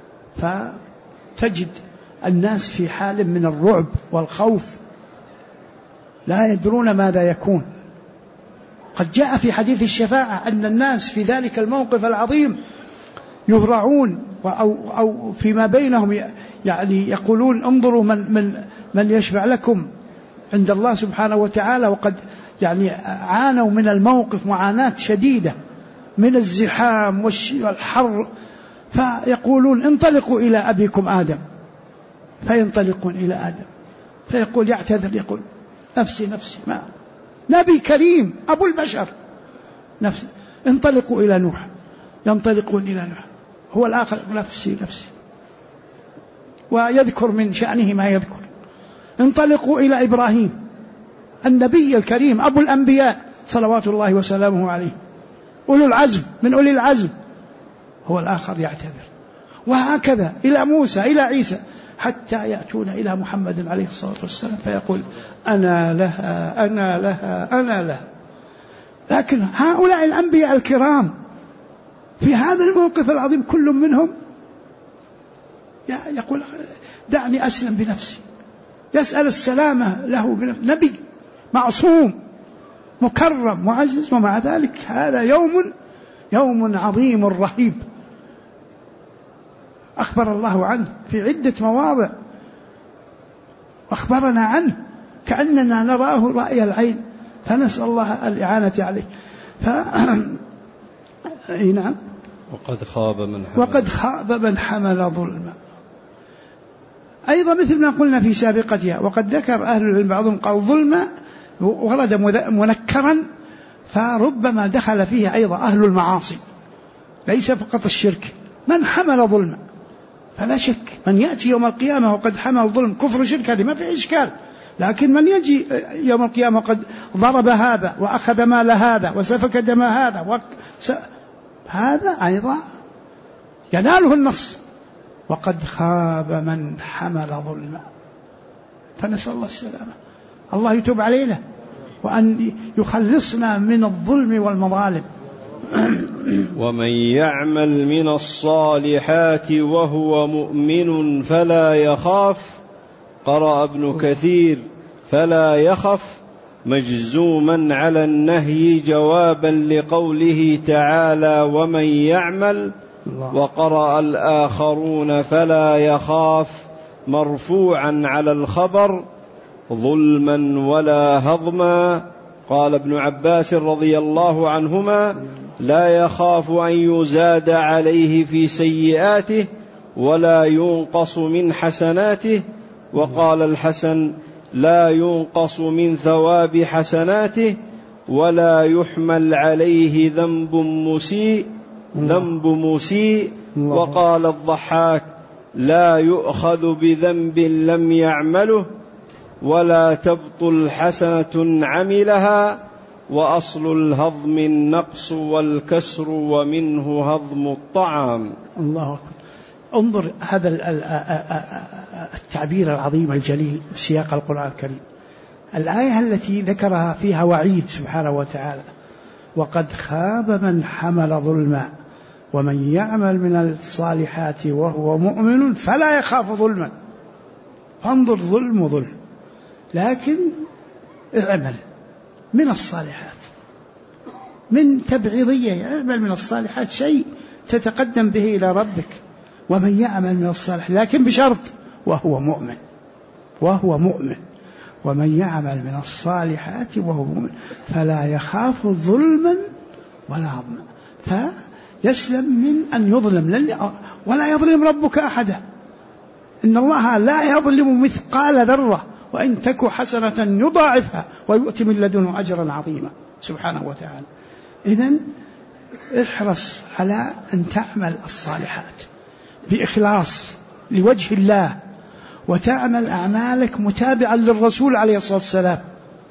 فتجد الناس في حال من الرعب والخوف لا يدرون ماذا يكون. قد جاء في حديث الشفاعة أن الناس في ذلك الموقف العظيم يهرعون أو فيما بينهم يعني يقولون انظروا من يشفع لكم عند الله سبحانه وتعالى، وقد يعني عانوا من الموقف معاناة شديدة من الزحام والحر، فيقولون انطلقوا إلى أبيكم آدم، فينطلقون إلى آدم فيقول يعتذر، يقول نفسي نفسي، ما نبي كريم أبو البشر نفسي. انطلقوا إلى نوح، ينطلقون إلى نوح، هو الآخر نفسي نفسي، ويذكر من شأنه ما يذكر. انطلقوا إلى إبراهيم النبي الكريم أبو الأنبياء صلوات الله وسلامه عليه، أولو العزم من أولي العزم، هو الآخر يعتذر. وهكذا إلى موسى إلى عيسى حتى يأتون إلى محمد عليه الصلاة والسلام فيقول أنا لها أنا لها أنا لها. لكن هؤلاء الأنبياء الكرام في هذا الموقف العظيم كل منهم يقول دعني أسلم بنفسي، يسأل السلامة له بنفسه، نبي معصوم مكرم معزز، ومع ذلك هذا يوم عظيم رهيب أخبر الله عنه في عدة مواضع، أخبرنا عنه كأننا نراه رأي العين، فنسأل الله الإعانة عليه. نعم. وقد خاب من حمل ظلما. أيضا مثل ما قلنا في سابقتها، وقد ذكر أهل العلم بعضهم قال ظلما ورد منكرا، فربما دخل فيه أيضا أهل المعاصي، ليس فقط الشرك. من حمل ظلما فلا شك من يأتي يوم القيامة وقد حمل ظلم كفر شرك هذه ما في إشكال، لكن من يجي يوم القيامة وقد ضرب هذا وأخذ مال هذا وسفك دم هذا هذا أيضا يناله النص وقد خاب من حمل ظلما. فنسأل الله السلامة، الله يتوب علينا وأن يخلصنا من الظلم والمظالم. ومن يعمل من الصالحات وهو مؤمن فلا يخاف، قرأ ابن كثير فلا يخف مجزوما على النهي جوابا لقوله تعالى ومن يعمل، وقرأ الآخرون فلا يخاف مرفوعا على الخبر ظلما ولا هضما. قال ابن عباس رضي الله عنهما لا يخاف أن يزاد عليه في سيئاته ولا ينقص من حسناته. وقال الحسن لا ينقص من ثواب حسناته ولا يحمل عليه ذنب مسيء. وقال الضحاك لا يؤخذ بذنب لم يعمله ولا تبطل حسنة عملها، وأصل الهضم النقص والكسر ومنه هضم الطعام. الله أكبر. انظر هذا التعبير العظيم الجليل في سياق القرآن الكريم، الآية التي ذكرها فيها وعيد سبحانه وتعالى وقد خاب من حمل ظلما ومن يعمل من الصالحات وهو مؤمن فلا يخاف ظلما. فانظر ظلم وظلم، لكن اعمل من الصالحات من تبعيضية، اعمل من الصالحات شيء تتقدم به إلى ربك، ومن يعمل من الصالح لكن بشرط وهو مؤمن ومن يعمل من الصالحات وهو مؤمن فلا يخاف ظلما ولا هضما، فيسلم من أن يظلم، ولا يظلم ربك أحدا، إن الله لا يظلم مثقال ذرة وإن تك حسنة يضاعفها ويؤتي من لدنه أجرا عظيما سبحانه وتعالى. إذن احرص على أن تعمل الصالحات بإخلاص لوجه الله، وتعمل أعمالك متابعا للرسول عليه الصلاة والسلام،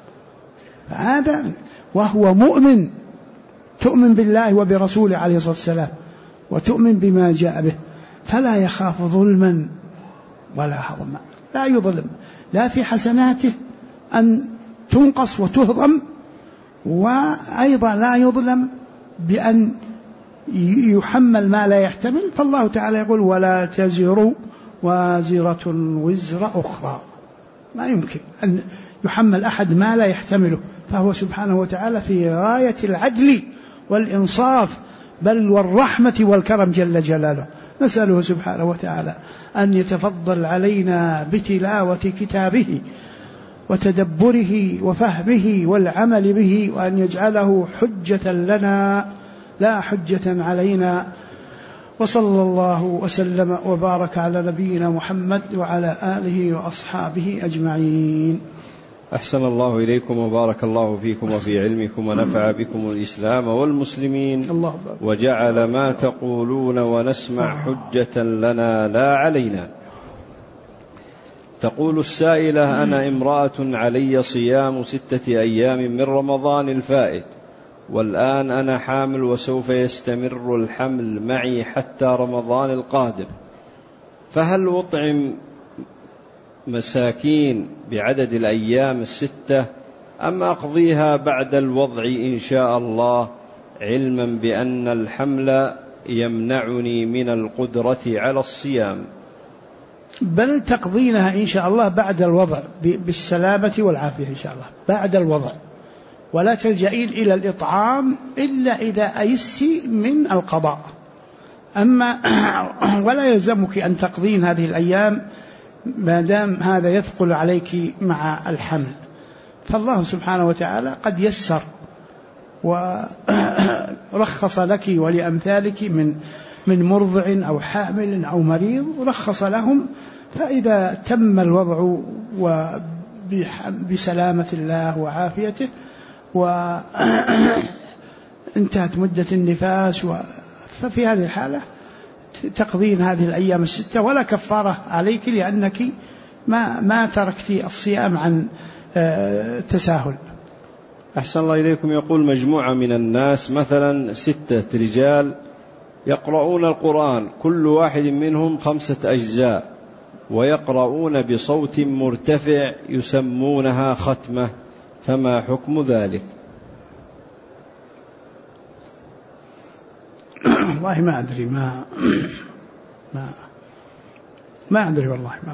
فهذا وهو مؤمن، تؤمن بالله وبرسوله عليه الصلاة والسلام وتؤمن بما جاء به، فلا يخاف ظلما ولا هضما، لا يظلم لا في حسناته أن تنقص وتهضم، وأيضا لا يظلم بأن يحمل ما لا يحتمل. فالله تعالى يقول ولا تزر وازرة وزر أخرى، ما يمكن أن يحمل أحد ما لا يحتمله، فهو سبحانه وتعالى في غاية العدل والإنصاف بل والرحمة والكرم جل جلاله. نسأله سبحانه وتعالى أن يتفضل علينا بتلاوة كتابه وتدبره وفهمه والعمل به، وأن يجعله حجة لنا لا حجة علينا. وصلى الله وسلم وبارك على نبينا محمد وعلى آله وأصحابه أجمعين. أحسن الله إليكم وبارك الله فيكم وفي علمكم ونفع بكم الإسلام والمسلمين، وجعل ما تقولون ونسمع حجة لنا لا علينا. تقول السائلة أنا امرأة علي صيام 6 أيام من رمضان الفائت، والآن أنا حامل وسوف يستمر الحمل معي حتى رمضان القادم، فهل أطعم مساكين بعدد الأيام 6 أم أقضيها بعد الوضع إن شاء الله، علما بأن الحمل يمنعني من القدرة على الصيام؟ بل تقضينها إن شاء الله بعد الوضع بالسلامة والعافية إن شاء الله بعد الوضع، ولا تلجئين إلى الإطعام إلا إذا أيست من القضاء. أما ولا يلزمك أن تقضين هذه الأيام ما دام هذا يثقل عليك مع الحمل، فالله سبحانه وتعالى قد يسر ورخص لك ولأمثالك من مرضع أو حامل أو مريض، رخص لهم، فإذا تم الوضع بسلامة الله وعافيته وانتهت مدة النفاس، ففي هذه الحالة تقضين هذه الأيام الستة ولا كفارة عليك، لأنك ما تركت الصيام عن تساهل. أحسن الله إليكم. يقول مجموعة من الناس مثلا 6 رجال يقرؤون القرآن، كل واحد منهم 5 أجزاء، ويقرؤون بصوت مرتفع يسمونها ختمة، فما حكم ذلك؟ والله ما أدري، ما أدري والله ما.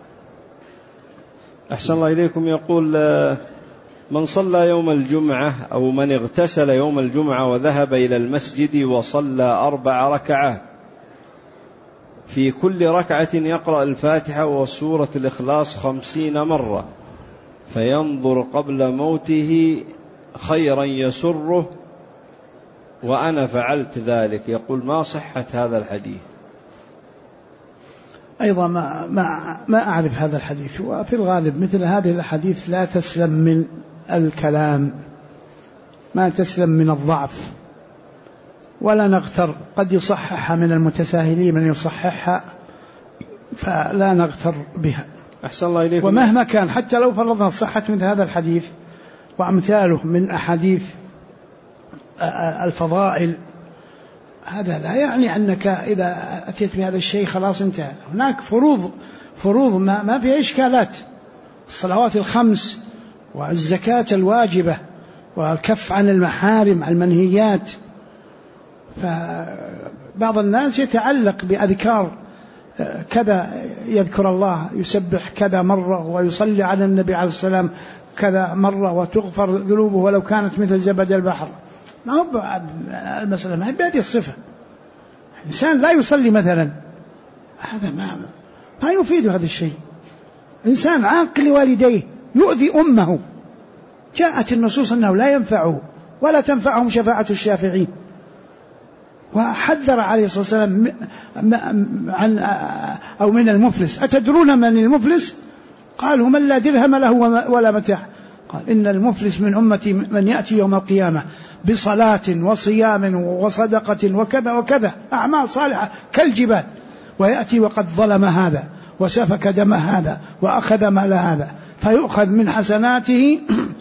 أحسن الله إليكم. يقول من صلى يوم الجمعة أو من اغتسل يوم الجمعة وذهب إلى المسجد وصلى 4 ركعات، في كل ركعة يقرأ الفاتحة وسورة الإخلاص 50 مرة، فينظر قبل موته خيرا يسره، وأنا فعلت ذلك، يقول ما صحة هذا الحديث؟ أيضا ما أعرف هذا الحديث، وفي الغالب مثل هذه الحديث لا تسلم من الكلام، ما تسلم من الضعف، ولا نغتر، قد يصححها من المتساهلين من يصححها، فلا نغتر بها. أحسن الله إليكم. ومهما كان حتى لو فرضنا صحة من هذا الحديث وأمثاله من أحاديث الفضائل، هذا لا يعني أنك إذا أتيت بهذا الشيء خلاص انتهى. هناك فروض ما فيها إشكالات، الصلوات ال5 والزكاة الواجبة والكف عن المحارم المنهيات. فبعض الناس يتعلق بأذكار كذا، يذكر الله يسبح كذا مرة ويصلي على النبي عليه السلام كذا مرة وتغفر ذنوبه ولو كانت مثل زبد البحر. ما هو المسألة ما هي بهذه الصفة. إنسان لا يصلي مثلا، هذا ما يفيد هذا الشيء. إنسان عاق لوالديه يؤذي أمه، جاءت النصوص أنه لا ينفعه ولا تنفعهم شفاعة الشافعين، وحذر عليه الصلاة والسلام عن أو من المفلس. أتدرون من المفلس؟ قالوا من لا درهم له ولا متاع. قال إن المفلس من أمتي من يأتي يوم القيامة بصلاة وصيام وصدقة وكذا وكذا، أعمال صالحة كالجبال، ويأتي وقد ظلم هذا وسفك دم هذا وأخذ مال هذا، فيؤخذ من حسناته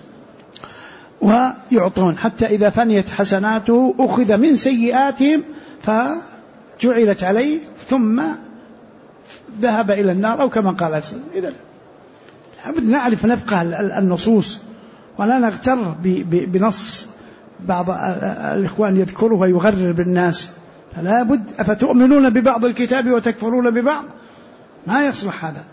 ويعطون، حتى إذا فنيت حسناته أخذ من سيئاتهم فجعلت عليه ثم ذهب إلى النار، أو كما قال. إذن نعرف نفقه النصوص ولا نغتر بنص بعض الإخوان يذكره ويغرر بالناس، فلا بد. أفتؤمنون ببعض الكتاب وتكفرون ببعض؟ ما يصلح هذا.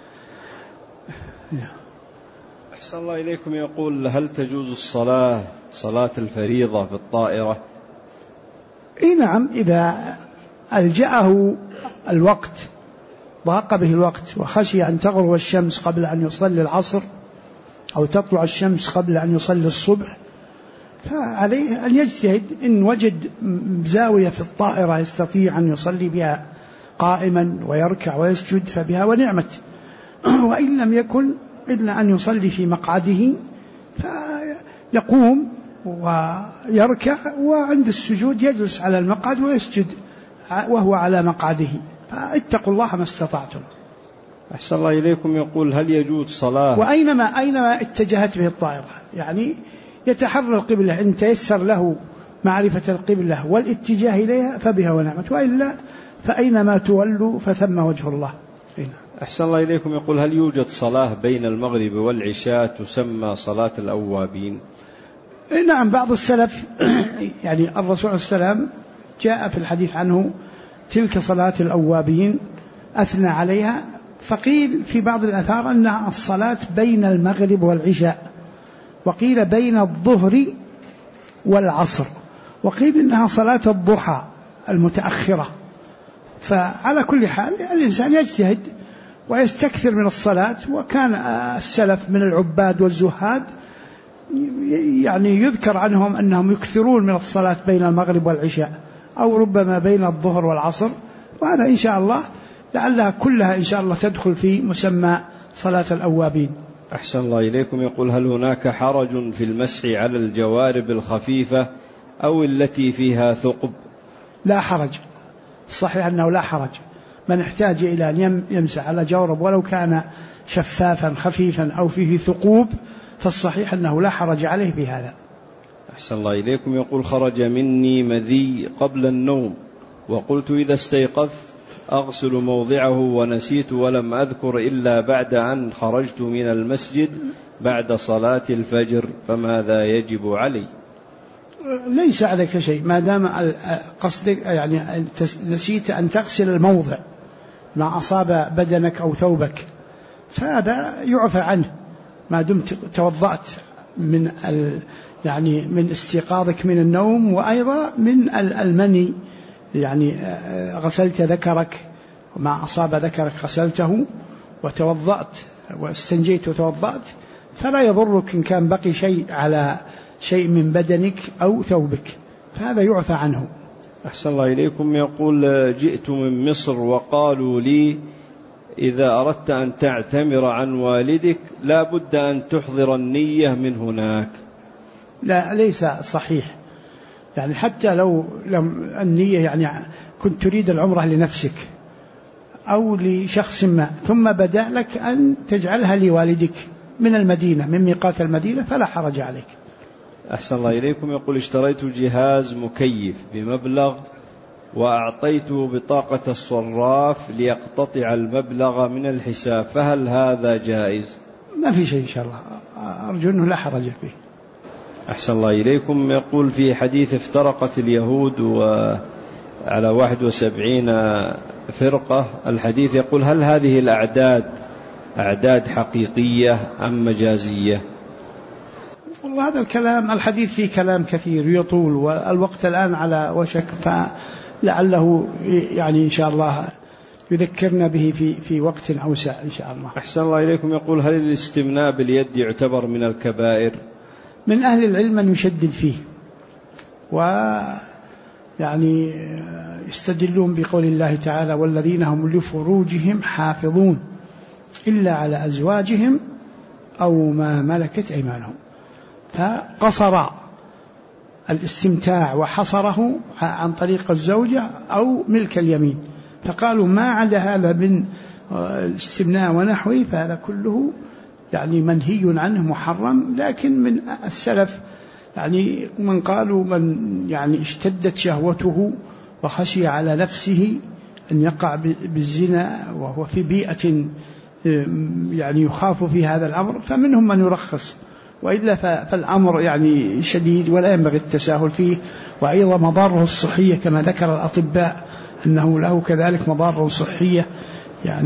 أحسن الله إليكم. يقول هل تجوز صلاة الفريضة في الطائرة؟ إيه نعم، إذا ألجأه الوقت، ضاق به الوقت، وخشي أن تغرب الشمس قبل أن يصلي العصر أو تطلع الشمس قبل أن يصلي الصبح، فعليه أن يجتهد. إن وجد زاوية في الطائرة يستطيع أن يصلي بها قائما ويركع ويسجد فبها ونعمت، وإن لم يكن إلا أن يصلي في مقعده فيقوم ويركع، وعند السجود يجلس على المقعد ويسجد وهو على مقعده. فاتقوا الله ما استطعتم. أحسن الله إليكم. يقول هل يجوز صلاة أينما اتجهت به الطائرة، يعني يتحرى القبلة إن تيسر له معرفة القبلة والاتجاه إليها فبها ونعمت، وإلا فأينما تولوا فثم وجه الله. أحسن الله إليكم. يقول هل يوجد صلاة بين المغرب والعشاء تسمى صلاة الأوابين؟ نعم، بعض السلف يعني الرسول عليه السلام جاء في الحديث عنه تلك صلاة الأوابين أثنى عليها، فقيل في بعض الآثار أنها الصلاة بين المغرب والعشاء، وقيل بين الظهر والعصر، وقيل إنها صلاة الضحى المتأخرة. فعلى كل حال الإنسان يجتهد ويستكثر من الصلاة، وكان السلف من العباد والزهاد يعني يذكر عنهم أنهم يكثرون من الصلاة بين المغرب والعشاء، أو ربما بين الظهر والعصر، وهذا إن شاء الله لعلها كلها إن شاء الله تدخل في مسمى صلاة الأوابين. أحسن الله إليكم. يقول هل هناك حرج في المسح على الجوارب الخفيفة أو التي فيها ثقب؟ لا حرج، صحيح أنه لا حرج. من احتاج إلى أن يمسح على جورب ولو كان شفافا خفيفا أو فيه ثقوب فالصحيح أنه لا حرج عليه بهذا. أحسن الله إليكم. يقول خرج مني مذي قبل النوم، وقلت إذا استيقظت أغسل موضعه ونسيت ولم أذكر إلا بعد أن خرجت من المسجد بعد صلاة الفجر، فماذا يجب علي؟ ليس عليك شيء ما دام قصدك يعني نسيت أن تغسل الموضع ما أصاب بدنك أو ثوبك، فهذا يعفى عنه ما دمت توضأت من يعني من استيقاظك من النوم، وأيضا من المني، يعني غسلت ذكرك ما أصاب ذكرك غسلته وتوضأت واستنجيت وتوضأت، فلا يضرك إن كان بقي شيء على شيء من بدنك أو ثوبك، فهذا يعفى عنه. أحسن الله إليكم. يقول جئت من مصر وقالوا لي إذا أردت أن تعتمر عن والدك لا بد أن تحضر النية من هناك. لا، ليس صحيح، يعني حتى لو لم النية يعني كنت تريد العمرة لنفسك أو لشخص ما ثم بدأ لك أن تجعلها لوالدك من المدينة من ميقات المدينة فلا حرج عليك. أحسن الله إليكم. يقول اشتريت جهاز مكيف بمبلغ وأعطيته بطاقة الصراف ليقتطع المبلغ من الحساب، فهل هذا جائز؟ ما في شيء إن شاء الله، أرجو أنه لا حرج فيه. أحسن الله إليكم. يقول في حديث افترقت اليهود على 71 فرقة، الحديث يقول هل هذه الأعداد أعداد حقيقية أم مجازية؟ والله هذا الكلام الحديث فيه كلام كثير يطول، والوقت الآن على وشك، فلعله يعني إن شاء الله يذكرنا به في وقت أوسع إن شاء الله. أحسن الله إليكم. يقول هل الاستمناء باليد يعتبر من الكبائر؟ من أهل العلم من يشدد فيه، ويعني يستدلون بقول الله تعالى والذين هم لفروجهم حافظون إلا على أزواجهم أو ما ملكت أيمانهم، فقصر الاستمتاع وحصره عن طريق الزوجة أو ملك اليمين، فقالوا ما عدا هذا من الاستمناء ونحوه فهذا كله يعني منهي عنه محرم. لكن من السلف يعني من قالوا من يعني اشتدت شهوته وخشي على نفسه أن يقع بالزنا وهو في بيئة يعني يخاف في هذا الأمر فمنهم من يرخص، وإلا فالأمر يعني شديد ولا ينبغي التساهل فيه، وأيضا مضاره الصحية كما ذكر الأطباء أنه له كذلك مضار صحية يعني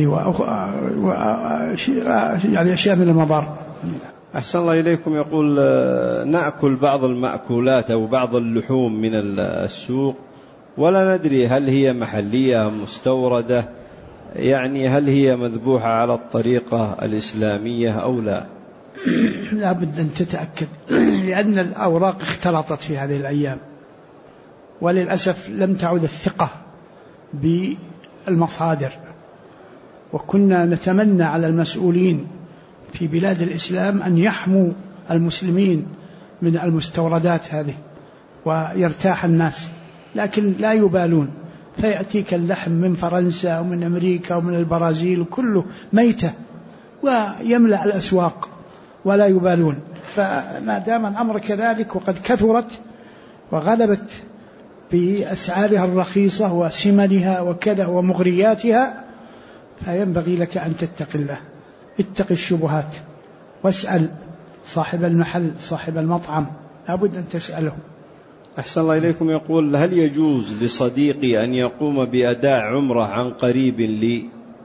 يعني أشياء من المضار. أحسن الله إليكم. يقول نأكل بعض المأكولات أو بعض اللحوم من السوق ولا ندري هل هي محلية مستوردة، يعني هل هي مذبوحة على الطريقة الإسلامية أو لا؟ لا بد أن تتأكد، لأن الأوراق اختلطت في هذه الأيام، وللأسف لم تعد الثقة بالمصادر، وكنا نتمنى على المسؤولين في بلاد الإسلام أن يحموا المسلمين من المستوردات هذه ويرتاح الناس، لكن لا يبالون، فيأتيك اللحم من فرنسا ومن أمريكا ومن البرازيل كله ميتة ويملأ الأسواق ولا يبالون. فما دام الأمر كذلك وقد كثرت وغلبت بأسعارها الرخيصة وسمنها وكذا ومغرياتها، فينبغي لك أن تتق الله، اتق الشبهات، واسأل صاحب المحل صاحب المطعم، لابد أن تسأله. أحسن الله إليكم. يقول: هل يجوز لصديقي أن يقوم بأداء عمرة عن قريب لي؟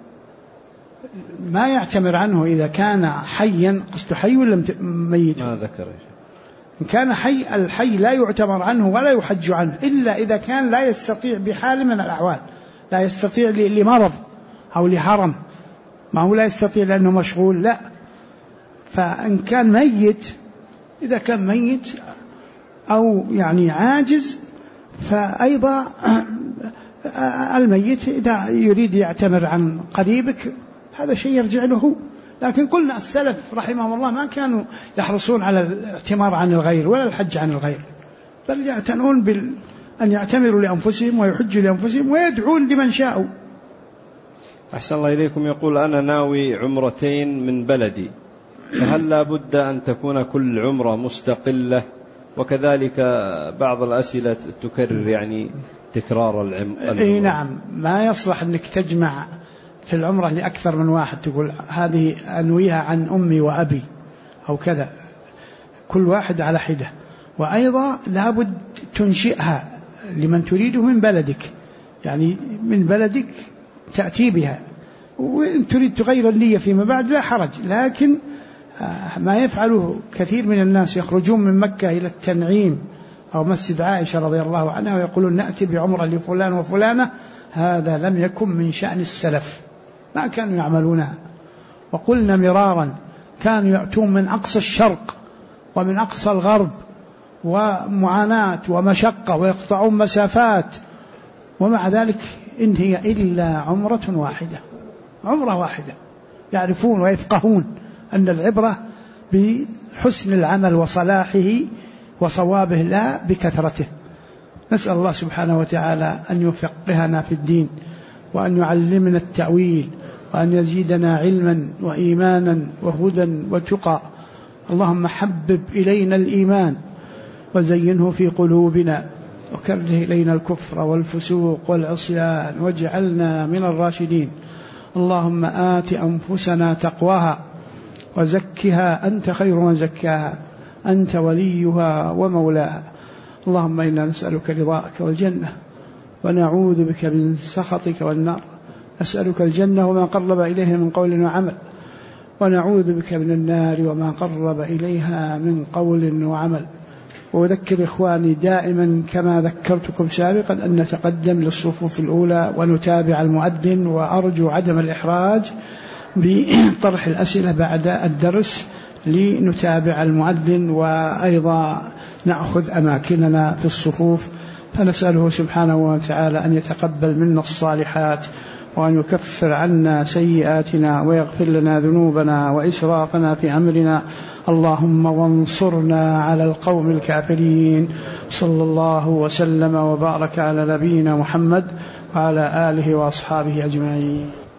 ما يعتمر عنه إذا كان حيا. قصد حي ولا ميت؟ ما ذكر. إن كان حي، الحي لا يعتمر عنه ولا يحج عنه إلا إذا كان لا يستطيع بحال من الأحوال، لا يستطيع لمرض أو لهرم، ما هو لا يستطيع لأنه مشغول، لا. فإن كان ميت، إذا كان ميت أو يعني عاجز، فأيضا الميت إذا يريد يعتمر عن قريبك هذا شيء يرجع له. لكن قلنا السلف رحمهم الله ما كانوا يحرصون على الاعتمار عن الغير ولا الحج عن الغير، بل يعتنون أن يعتمروا لأنفسهم ويحجوا لأنفسهم ويدعون لمن شاءوا. أحسن الله إليكم. يقول: أنا ناوي عمرتين من بلدي، فهل لا بد أن تكون كل عمرة مستقلة؟ وكذلك بعض الأسئلة تكرر يعني تكرار العمرة. نعم، ما يصلح أنك تجمع في العمرة لأكثر من واحد، تقول هذه أنويها عن أمي وأبي أو كذا، كل واحد على حدة. وأيضا لابد تنشئها لمن تريده من بلدك، يعني من بلدك تأتي بها، وإن تريد تغير النية فيما بعد لا حرج. لكن ما يفعله كثير من الناس يخرجون من مكة إلى التنعيم أو مسجد عائشة رضي الله عنها ويقولون نأتي بعمرة لفلان وفلانة، هذا لم يكن من شأن السلف، ما كانوا يعملونها. وقلنا مرارا كانوا يأتون من أقصى الشرق ومن أقصى الغرب، ومعاناة ومشقة، ويقطعون مسافات، ومع ذلك إن هي إلا عمرة واحدة، عمرة واحدة. يعرفون ويفقهون أن العبرة بحسن العمل وصلاحه وصوابه لا بكثرته. نسأل الله سبحانه وتعالى أن يفقهنا في الدين، وأن يعلمنا التأويل، وأن يزيدنا علما وإيمانا وهدى وتقى. اللهم حبب إلينا الإيمان وزينه في قلوبنا، وكره إلينا الكفر والفسوق والعصيان، واجعلنا من الراشدين. اللهم آت أنفسنا تقواها وزكها أنت خير من زكاها، أنت وليها ومولاها. اللهم إنا نسألك رضاك والجنة، ونعوذ بك من سخطك والنار. نسألك الجنة وما قرب إليها من قول وعمل، ونعوذ بك من النار وما قرب إليها من قول وعمل. وأذكر إخواني دائما كما ذكرتكم سابقا أن نتقدم للصفوف الأولى ونتابع المؤذن، وأرجو عدم الإحراج بطرح الأسئلة بعد الدرس لنتابع المؤذن، وأيضا نأخذ أماكننا في الصفوف. فنسأله سبحانه وتعالى أن يتقبل منا الصالحات، وأن يكفر عنا سيئاتنا، ويغفر لنا ذنوبنا وإسرافنا في أمرنا. اللهم وانصرنا على القوم الكافرين. صلى الله وسلم وبارك على نبينا محمد وعلى آله وأصحابه أجمعين.